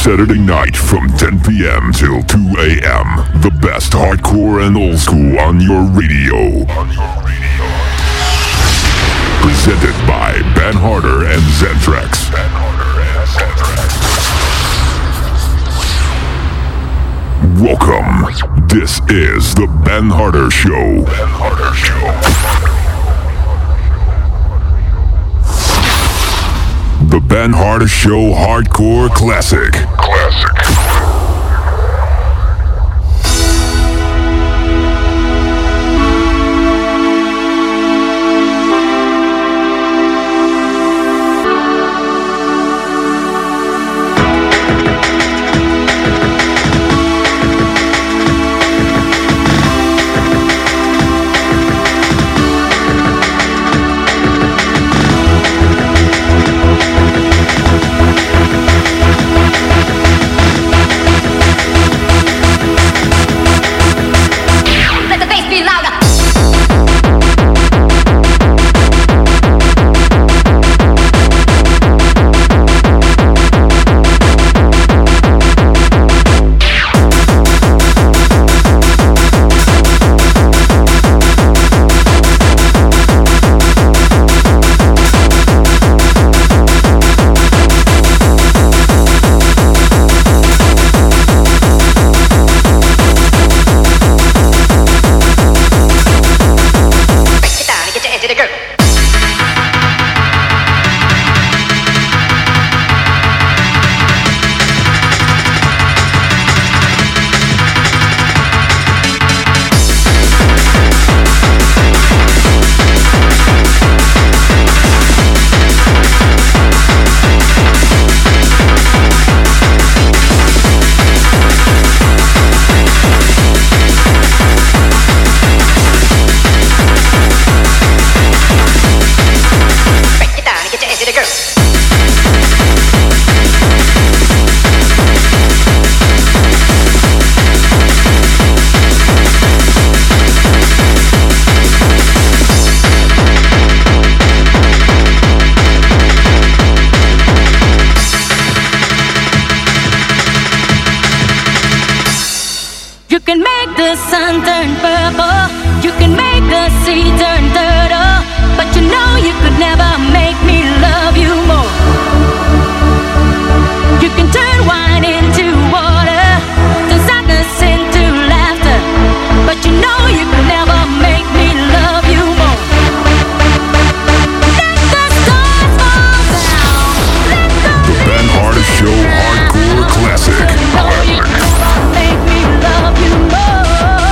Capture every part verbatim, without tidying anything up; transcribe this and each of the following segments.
Saturday night from ten p.m. till two a.m. The best hardcore and old school on your radio. On your radio. Presented by Ben Harder and Zentrax. Ben Harder and Zentrax. Welcome. This is the Ben Harder Show. Ben Harder Show. The Ben Harder Show Hardcore Classic. Classic.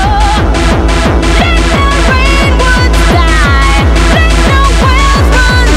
Run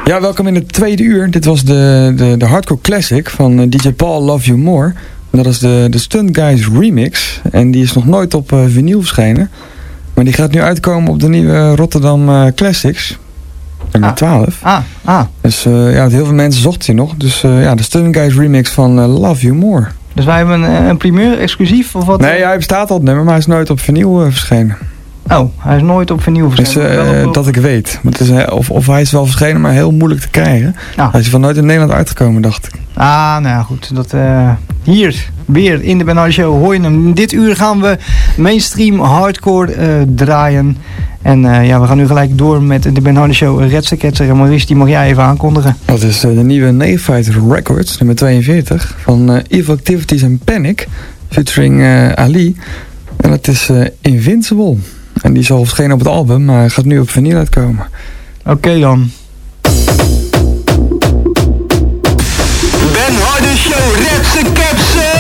Ja, welkom in het tweede uur. Dit was de, de, de Hardcore Classic van uh, D J Paul Love You More. Dat is de, de Stunt Guys remix. En die is nog nooit op uh, vinyl verschenen. Maar die gaat nu uitkomen op de nieuwe Rotterdam uh, Classics. Nummer ah. twaalf. Ah, ah. Dus uh, ja, heel veel mensen zochten die nog. Dus uh, ja, de Stunt Guys remix van uh, Love You More. Dus wij hebben een, een primeur exclusief of wat? Nee, ja, hij bestaat al het nummer, maar hij is nooit op vinyl uh, verschenen. Oh, hij is nooit op vinyl verschenen. Dus, uh, op... Dat ik weet. Het is, uh, of, of hij is wel verschenen, maar heel moeilijk te krijgen. Nou. Hij is van nooit in Nederland uitgekomen, dacht ik. Ah, nou ja, goed. Dat, uh, hier, weer in de Ben Hardy Show, hoor je hem. Dit uur gaan we mainstream hardcore uh, draaien. En uh, ja, we gaan nu gelijk door met de Ben Hardy Show Redse Ketser. En Maurice, die mag jij even aankondigen. Dat is uh, de nieuwe Neophyte Records, nummer tweeënveertig. Van uh, Evil Activities and Panic, featuring uh, Ali. En dat is uh, Invincible. En die is al verschenen op het album, maar gaat nu op vinyl uitkomen. Oké okay, dan. Ben Hardy Show, Redse Ketser!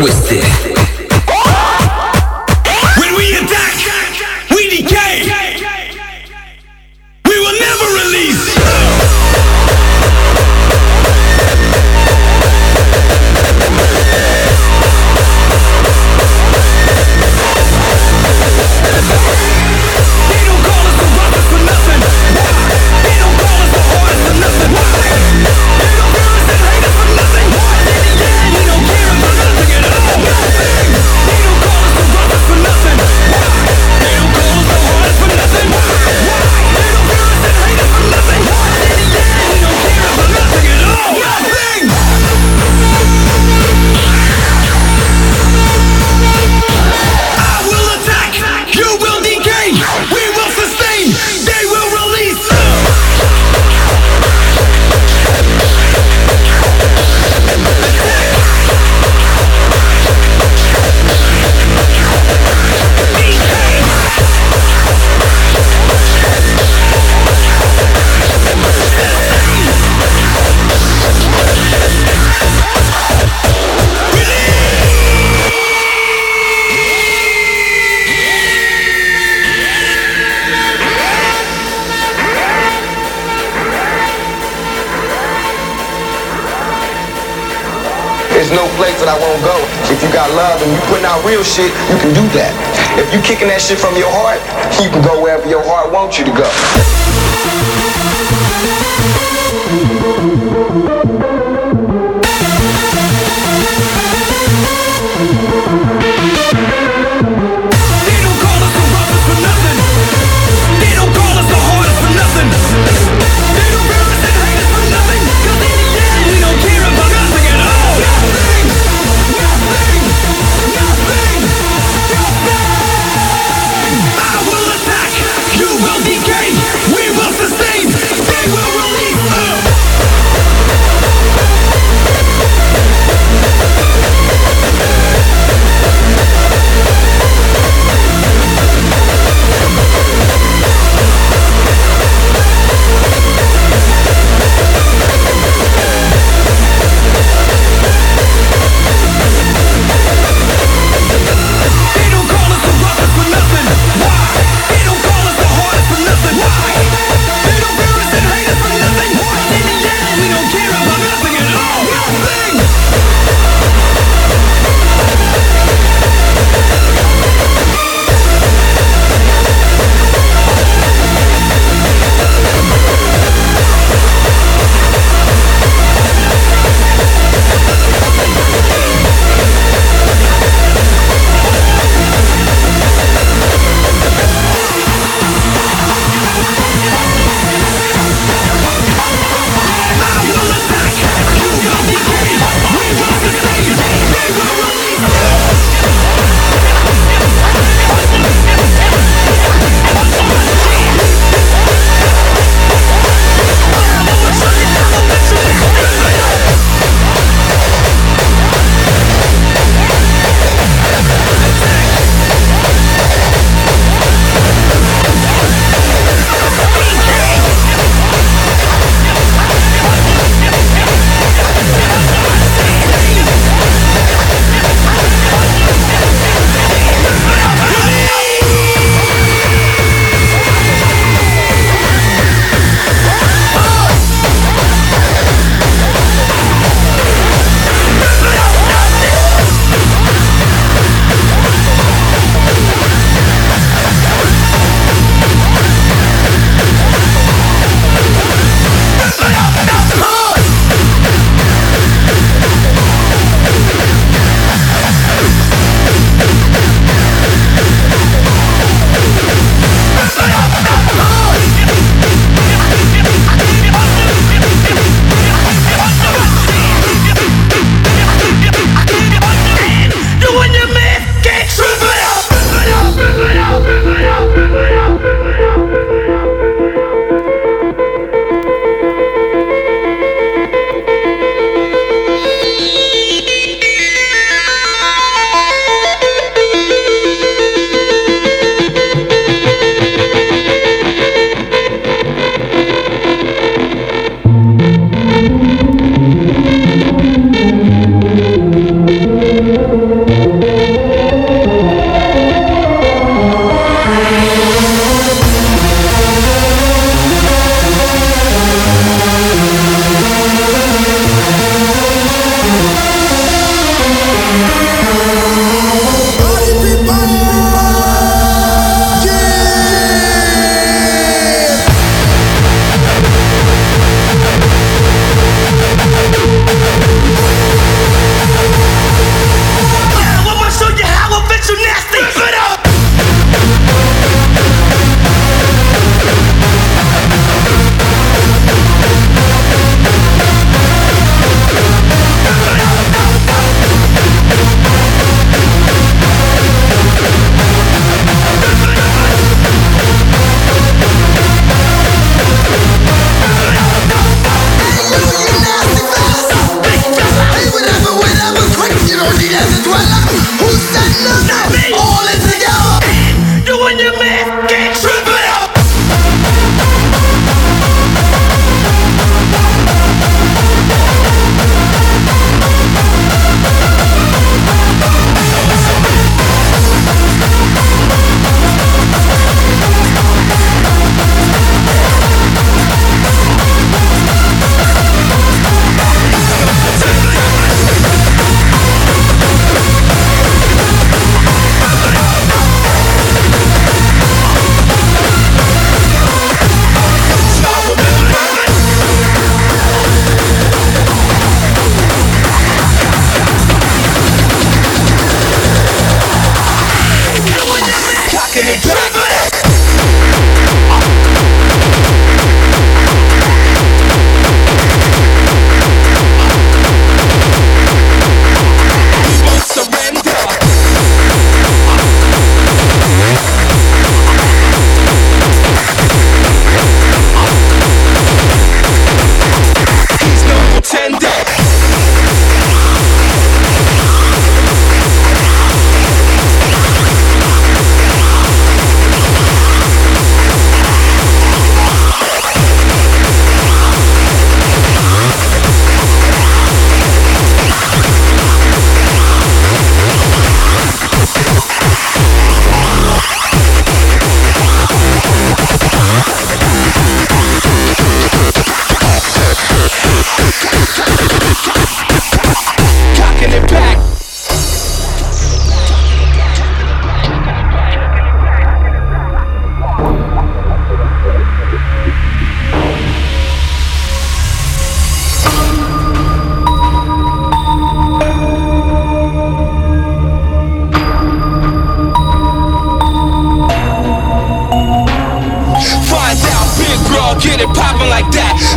twisted. When we attack, we decay. We will never release. They don't call us the rockers for nothing. They don't call us the hardest for nothing. They don't fear us and hate us for nothing. Yeah, we don't care about nothing at all. They don't call us the rockers for nothing. They don't call us the hardest for nothing. They don't fear us and hate us for nothing. Yeah, we don't care about nothing at all. Nothing. I will attack. You will decay. We will sustain. They will release. There's no place that I won't go. If you got love and you putting out real shit, you can do that. If you kicking that shit from your heart, you can go wherever your heart wants you to go. They don't call us the rockers for nothing. They don't call us the hardest for nothing. They don't fear us and hate us for nothing. 'Cause in the end, we don't care about nothing at all. Nothing. Nothing. Nothing. Nothing. I will attack. You will decay. We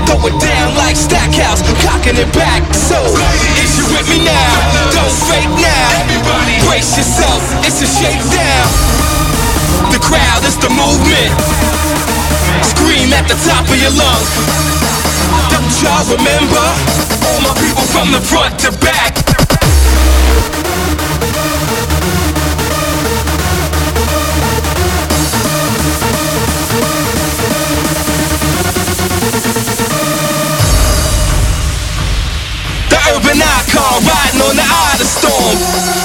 throw it down like Stackhouse, cocking it back. So, is you with me now? Don't fake now. Brace yourself, it's a shakedown. The crowd is the movement. Scream at the top of your lungs. Don't y'all remember? All my people from the front to back. The urban icon riding on the eye of the storm.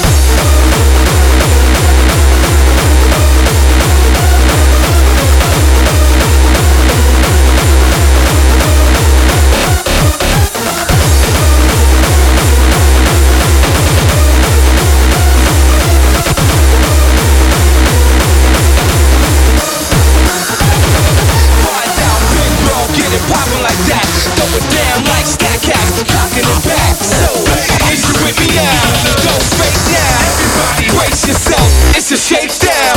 Popping like that, throw it down like Stackhouse, cocking it back. So, is you with me now? Don't fake now. Everybody brace yourself, it's a shakedown.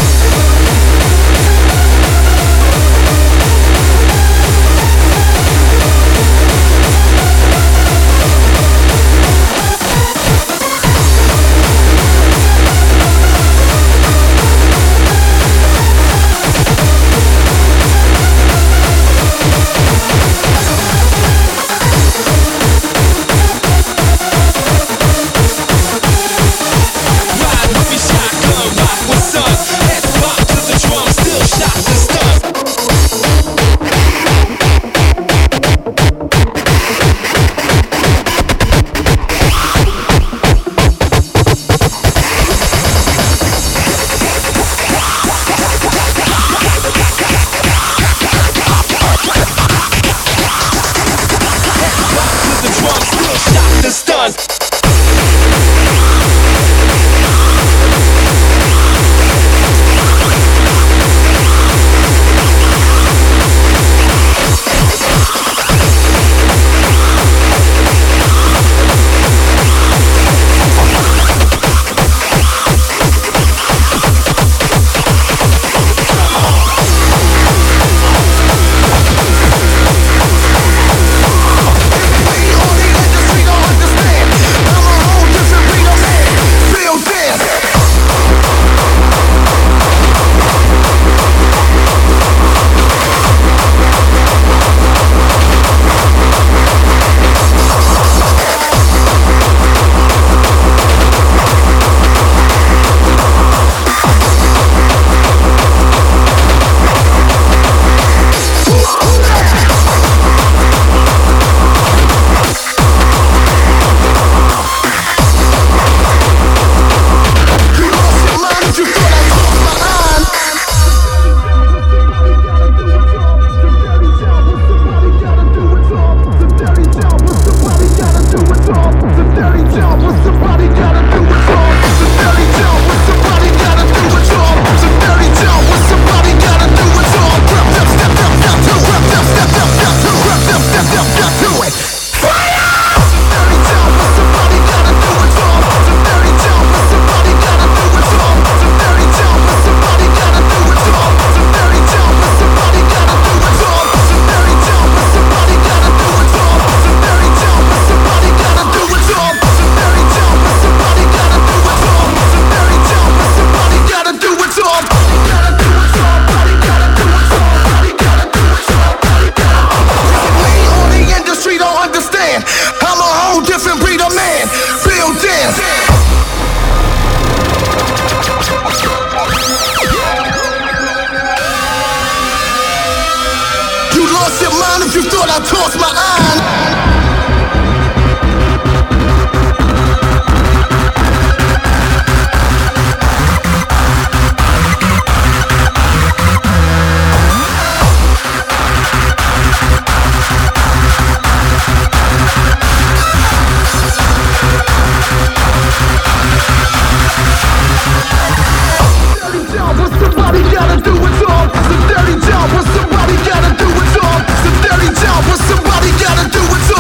Somebody gotta do it all.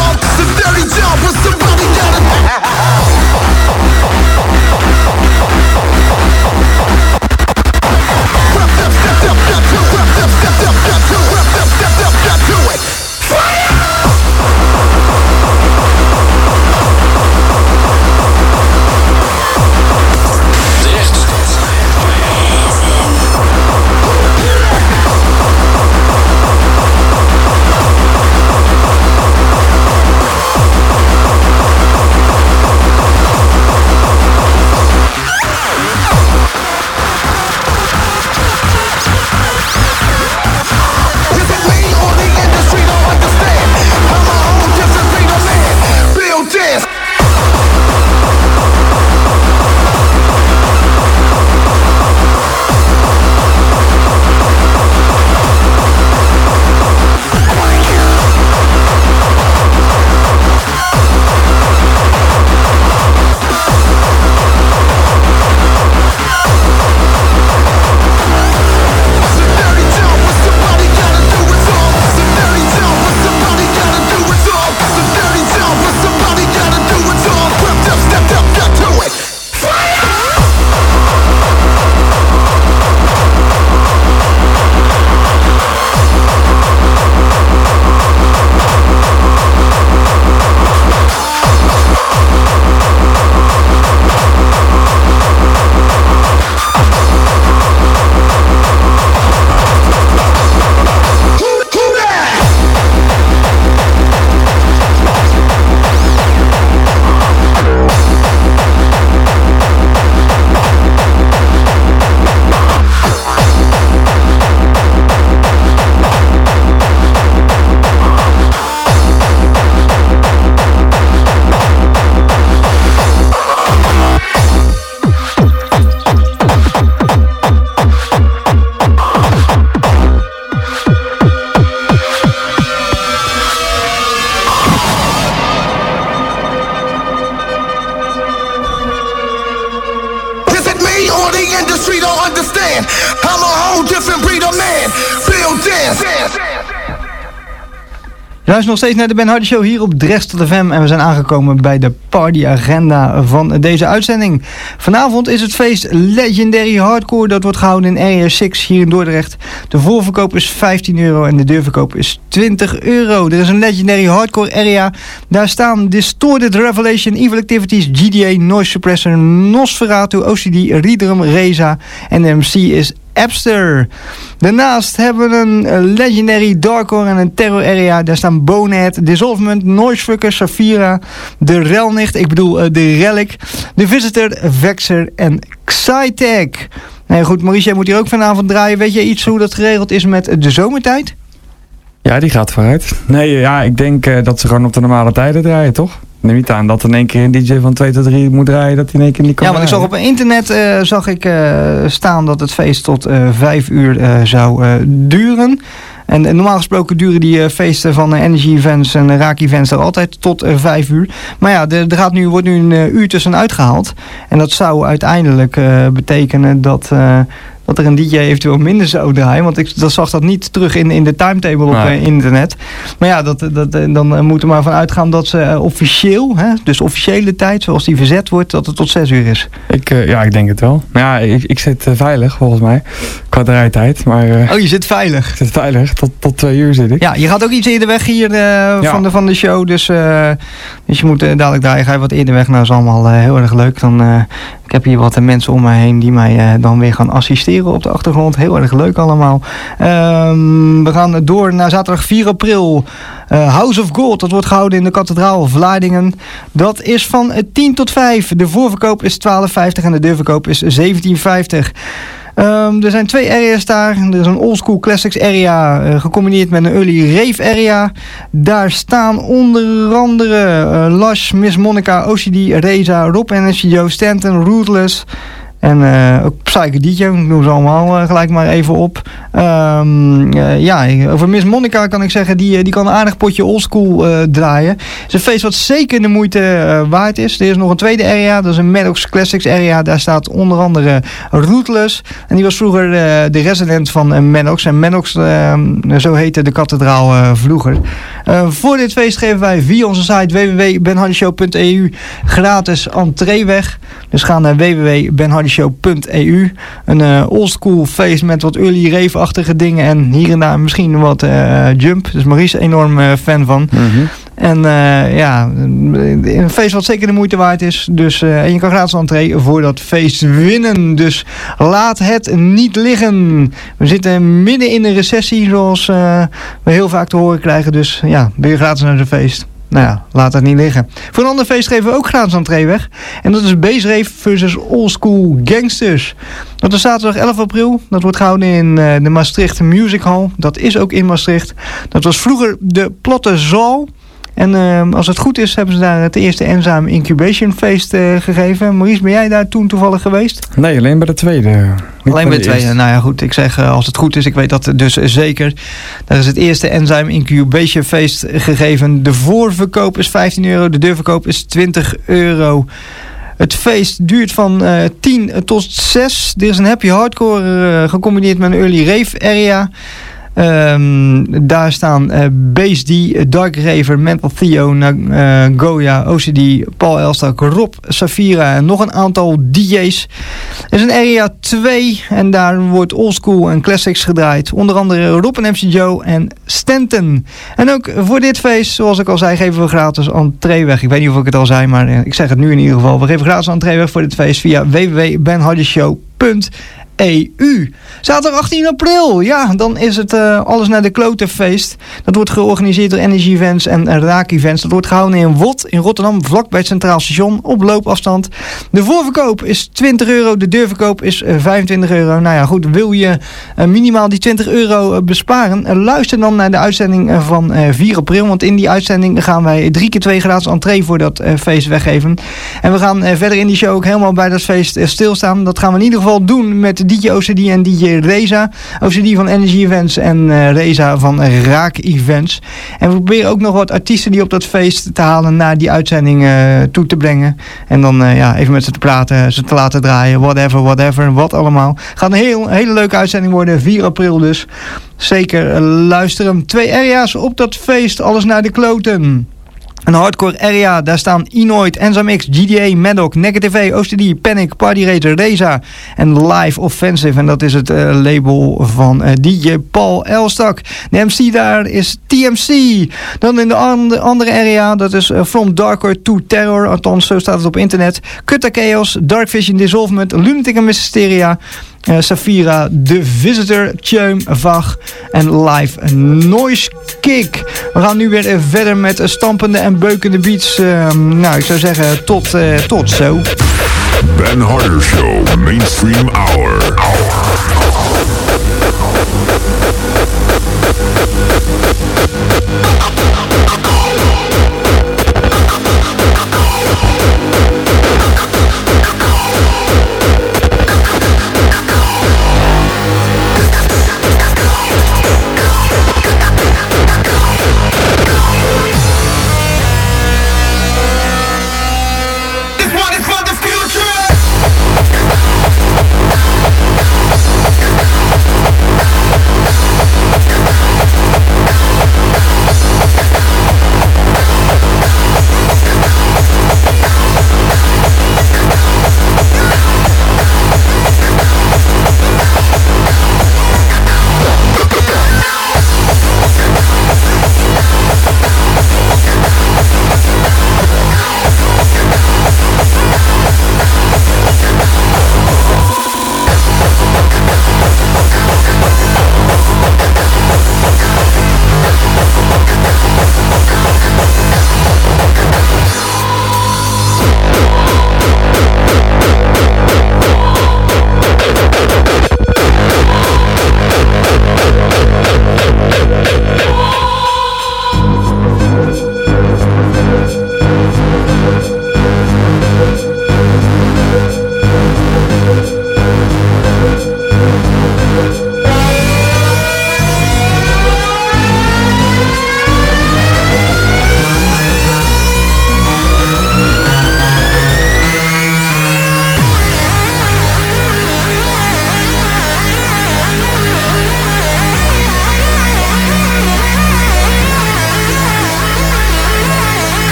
man. I'm a whole different breed of man. Built in. Je luistert nog steeds naar de Ben Hardy Show hier op Dressel F M en we zijn aangekomen bij de partyagenda van deze uitzending. Vanavond is het feest Legendary Hardcore, dat wordt gehouden in Area zes hier in Dordrecht. De voorverkoop is vijftien euro en de deurverkoop is twintig euro. Er is een Legendary Hardcore area, daar staan Distorted Revelation, Evil Activities, G D A, Noise Suppressor, Nosferatu, O C D, Riedrum, Reza en de M C is Epster. Daarnaast hebben we een Legendary Darkcore en een Terror Area. Daar staan Bonehead, Dissolvement, Noisefucker, Saphira, de Relnicht, ik bedoel uh, de Relic, de Visitor, Vexer en Xytech. Nou ja, goed, Maurice, jij moet hier ook vanavond draaien. Weet je iets hoe dat geregeld is met de zomertijd? Ja, die gaat vooruit. Nee, ja, ik denk uh, dat ze gewoon op de normale tijden draaien, toch? Neem niet aan dat in één keer een D J van twee tot drie moet draaien, dat hij in één keer niet kan Ja, want ik zag op internet uh, zag ik, uh, staan dat het feest tot uh, vijf uur uh, zou uh, duren. En uh, normaal gesproken duren die uh, feesten van uh, Energy Events en uh, Raak Events er altijd tot uh, vijf uur. Maar ja, er, er gaat nu, wordt nu een uh, uur tussenuit gehaald. En dat zou uiteindelijk uh, betekenen dat... Uh, dat er een D J eventueel minder zou draaien. Want ik dat zag dat niet terug in, in de timetable op nee. uh, internet. Maar ja, dat, dat, dan uh, moeten we maar van uitgaan dat ze uh, officieel, hè, dus officiële tijd, zoals die verzet wordt, dat het tot zes uur is. Ik, uh, ja, ik denk het wel. Maar ja, ik, ik zit uh, veilig volgens mij. Qua draaitijd. Maar, uh, oh, je zit veilig? Ik zit veilig. Tot, tot twee uur zit ik. Ja, je gaat ook iets eerder weg hier uh, ja. van, de, van de show. Dus, uh, dus je moet uh, dadelijk draaien. Ga je wat eerder weg. Nou, dat is allemaal uh, heel erg leuk. Dan, uh, ik heb hier wat uh, mensen om mij heen die mij uh, dan weer gaan assisteren op de achtergrond. Heel erg leuk allemaal. Um, we gaan door naar zaterdag vier april. Uh, House of Gold. Dat wordt gehouden in de kathedraal Vlaardingen. Dat is van tien tot vijf. De voorverkoop is twaalf vijftig en de deurverkoop is zeventien vijftig. Um, er zijn twee areas daar. Er is een oldschool classics area uh, gecombineerd met een early rave area. Daar staan onder andere uh, Lush, Miss Monica, O C D, Reza, Rob N S G Joe, Stanton, Ruthless. En uh, ook Psycho D J, ik noem ze allemaal uh, gelijk maar even op. Um, uh, ja, over Miss Monica kan ik zeggen, die, die kan een aardig potje oldschool uh, draaien. Het is een feest wat zeker de moeite uh, waard is. Er is nog een tweede area, dat is een Maddox Classics area. Daar staat onder andere Ruthless. En die was vroeger uh, de resident van uh, Maddox. En Maddox, uh, zo heette de kathedraal uh, vroeger. Uh, voor dit feest geven wij via onze site w w w punt ben hardy show punt e u gratis entree weg. Dus ga naar w w w punt ben hardy show punt e u. Een uh, oldschool feest met wat early rave-achtige dingen en hier en daar misschien wat uh, jump. Dus Maurice enorm uh, fan van. Mm-hmm. En uh, ja, een feest wat zeker de moeite waard is. Dus, uh, en je kan gratis entree voor dat feest winnen. Dus laat het niet liggen. We zitten midden in een recessie, zoals uh, we heel vaak te horen krijgen. Dus ja, ben je gratis naar zo'n feest. Nou ja, laat het niet liggen. Voor een ander feest geven we ook gratis entree weg. En dat is Bass Rave versus Old School Gangsters. Dat is zaterdag elf april. Dat wordt gehouden in uh, de Maastricht Music Hall. Dat is ook in Maastricht. Dat was vroeger de Platte Zaal. En uh, als het goed is, hebben ze daar het eerste Enzyme Incubation Feest uh, gegeven. Maurice, ben jij daar toen toevallig geweest? Nee, alleen bij de tweede. Niet alleen bij de, de tweede. Nou ja, goed. Ik zeg, uh, als het goed is, ik weet dat dus zeker. Daar is het eerste Enzyme Incubation Feest gegeven. De voorverkoop is vijftien euro. De deurverkoop is twintig euro. Het feest duurt van uh, tien tot zes. Er is een happy hardcore uh, gecombineerd met een early rave area. Um, daar staan uh, Bass D, Dark Raver, Mental Theo, uh, Goya, O C D, Paul Elstak, Rob, Saphira en nog een aantal D J's. Er is een area twee en daar wordt oldschool en classics gedraaid. Onder andere Rob en M C Joe en Stanton. En ook voor dit feest, zoals ik al zei, geven we gratis entree weg. Ik weet niet of ik het al zei, maar uh, ik zeg het nu in ieder geval. We geven gratis entree weg voor dit feest via w w w punt ben hardy show punt e u. Zaterdag achttien april, ja, dan is het uh, alles naar de klote feest. Dat wordt georganiseerd door Energy Events en uh, Raak Events. Dat wordt gehouden in Wot in Rotterdam, vlak bij het Centraal Station, op loopafstand. De voorverkoop is twintig euro, de deurverkoop is uh, vijfentwintig euro. Nou ja, goed, wil je uh, minimaal die twintig euro uh, besparen? Uh, luister dan naar de uitzending uh, van uh, vier april, want in die uitzending gaan wij drie keer twee gratis entree voor dat uh, feest weggeven. En we gaan uh, verder in die show ook helemaal bij dat feest uh, stilstaan. Dat gaan we in ieder geval doen met D J O C D en D J Reza. O C D van Energy Events en uh, Reza van Raak Events. En we proberen ook nog wat artiesten die op dat feest te halen naar die uitzending uh, toe te brengen. En dan uh, ja, even met ze te praten, ze te laten draaien, whatever, whatever, wat allemaal. Gaat een heel, hele leuke uitzending worden, vier april dus. Zeker uh, luisteren. Twee area's op dat feest, alles naar de kloten. Een hardcore area, daar staan Enoid, Enzymix, G D A, Maddock, Negative, O C D, Panic, Party Racer, Reza en Live Offensive. En dat is het uh, label van uh, D J Paul Elstak. De M C daar is T M C. Dan in de andere, andere area, dat is uh, From Darker to Terror. Althans, zo staat het op internet. Kutta Chaos, Dark Vision Dissolvement, Lunatic and Mysteria. Uh, Safira, The Visitor, Tjeum, Vag en Live Noise Kick. We gaan nu weer uh, verder met uh, stampende en beukende beats. Uh, nou, ik zou zeggen tot, uh, tot zo. Ben Harder Show, Mainstream Hour.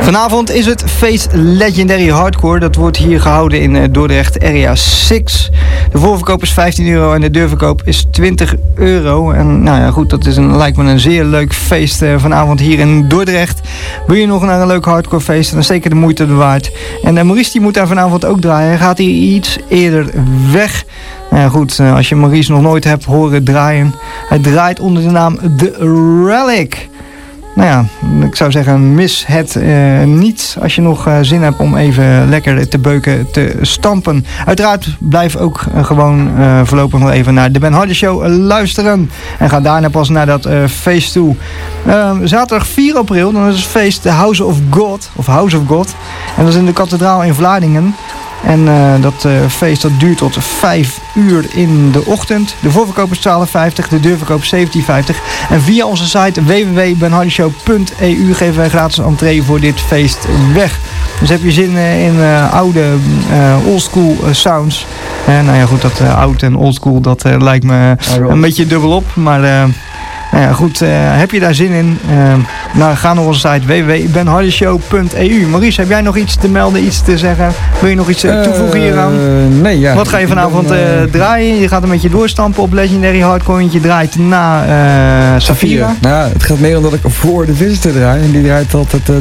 Vanavond is het feest Legendary Hardcore. Dat wordt hier gehouden in uh, Dordrecht Area zes. De voorverkoop is vijftien euro en de deurverkoop is twintig euro. En nou ja, goed, dat is een, lijkt me een zeer leuk feest uh, vanavond hier in Dordrecht. Wil je nog naar een leuk hardcore feest, dan is zeker de moeite waard. En uh, Maurice die moet daar vanavond ook draaien. Hij gaat hier iets eerder weg. Nou ja, goed, uh, als je Maurice nog nooit hebt horen draaien. Hij draait onder de naam The Relic. Nou ja, ik zou zeggen, mis het uh, niet als je nog uh, zin hebt om even lekker te beuken, te stampen. Uiteraard blijf ook uh, gewoon uh, voorlopig nog even naar de Ben Harder Show uh, luisteren. En ga daarna pas naar dat uh, feest toe. Uh, zaterdag vier april, dan is het feest The House of God, of House of God. En dat is in de kathedraal in Vlaardingen. En uh, dat uh, feest dat duurt tot vijf uur in de ochtend. De voorverkoop is twaalf vijftig, de deurverkoop zeventien vijftig. En via onze site w w w punt ben harder show punt e u geven wij gratis entree voor dit feest weg. Dus heb je zin uh, in uh, oude uh, oldschool uh, sounds. Uh, nou ja goed, dat uh, oud en oldschool dat uh, lijkt me uh, een beetje dubbelop. Maar uh, nou ja, goed, uh, heb je daar zin in? Uh, nou, ga naar onze site w w w punt ben harder show punt e u. Maurice, heb jij nog iets te melden, iets te zeggen? Wil je nog iets uh, toevoegen hieraan? Uh, nee, ja. Wat ga je vanavond ben, uh, uh, draaien? Je gaat een beetje doorstampen op Legendary Hardcore. Je draait na uh, Safira. Nou, het gaat meer omdat ik voor de Visitor draai. En die draait altijd... Uh,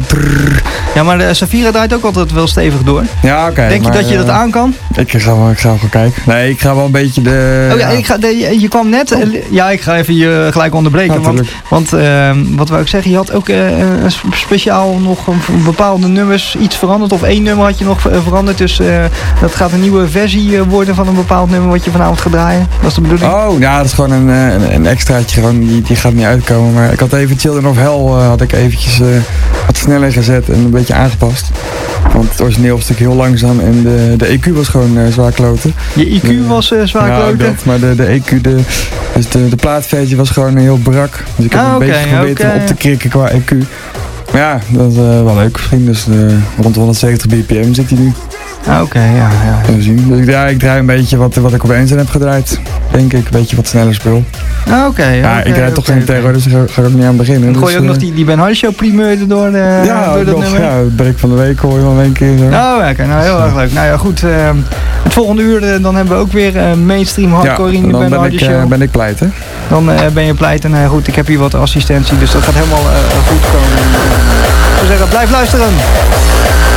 ja, maar de Safira draait ook altijd wel stevig door. Ja, oké. Okay, Denk je maar, dat je dat uh, aan kan? Ik ga wel, ik ga wel kijken. Nee, ik ga wel een beetje de... Oh ja, ja. Ik ga, de, je, je kwam net... Oh. Ja, ik ga even je gelijk onderbreken. Ja, want want uh, wat wou ik zeggen, je had ook uh, een speciaal nog een bepaalde nummers iets veranderd. Of één nummer had je nog veranderd. Dus uh, dat gaat een nieuwe versie worden van een bepaald nummer wat je vanavond gaat draaien. Dat is de bedoeling? Oh, ja, dat is gewoon een, een, een extraatje. Gewoon, die, die gaat niet uitkomen. Maar ik had even Children of Hell uh, had ik eventjes uh, wat sneller gezet en een beetje aangepast. Want het origineel was natuurlijk heel langzaam en de, de E Q was gewoon uh, zwaar kloten. Je I Q de, was uh, zwaar ja, kloten? Dat, maar de, de E Q, de, dus de, de plaatversie was gewoon heel brak. Dus ik heb ah, een okay, beetje geprobeerd okay. op te krikken qua E Q. Maar ja, dat is uh, wel leuk misschien. Dus uh, rond de honderdzeventig B P M zit hij nu. Ah, oké, okay, ja, ja. Kunnen we zien. Dus ja, ik draai een beetje wat, wat ik op één heb gedraaid. Denk ik, een beetje wat sneller spul. Ah, oké. Okay, ja, okay, ik draai okay, toch geen okay. terror, dus daar ga, ga ik ook niet aan beginnen. Dan gooi je dus, ook uh, nog die, die Ben Harder Show primeur door, uh, ja, door dat nog, nummer? Ja, het break van de week hoor je wel een keer. Zo. Oh, oké. Okay, nou, heel erg leuk. Nou ja, goed. Uh, het volgende uur, uh, dan hebben we ook weer uh, mainstream hardcore ja, in de Ben Harder Show. Dan uh, ben ik pleit, hè? Dan uh, ben je pleit. En uh, goed, ik heb hier wat assistentie, dus dat gaat helemaal uh, goed komen. Ik zou zeggen, blijf luisteren.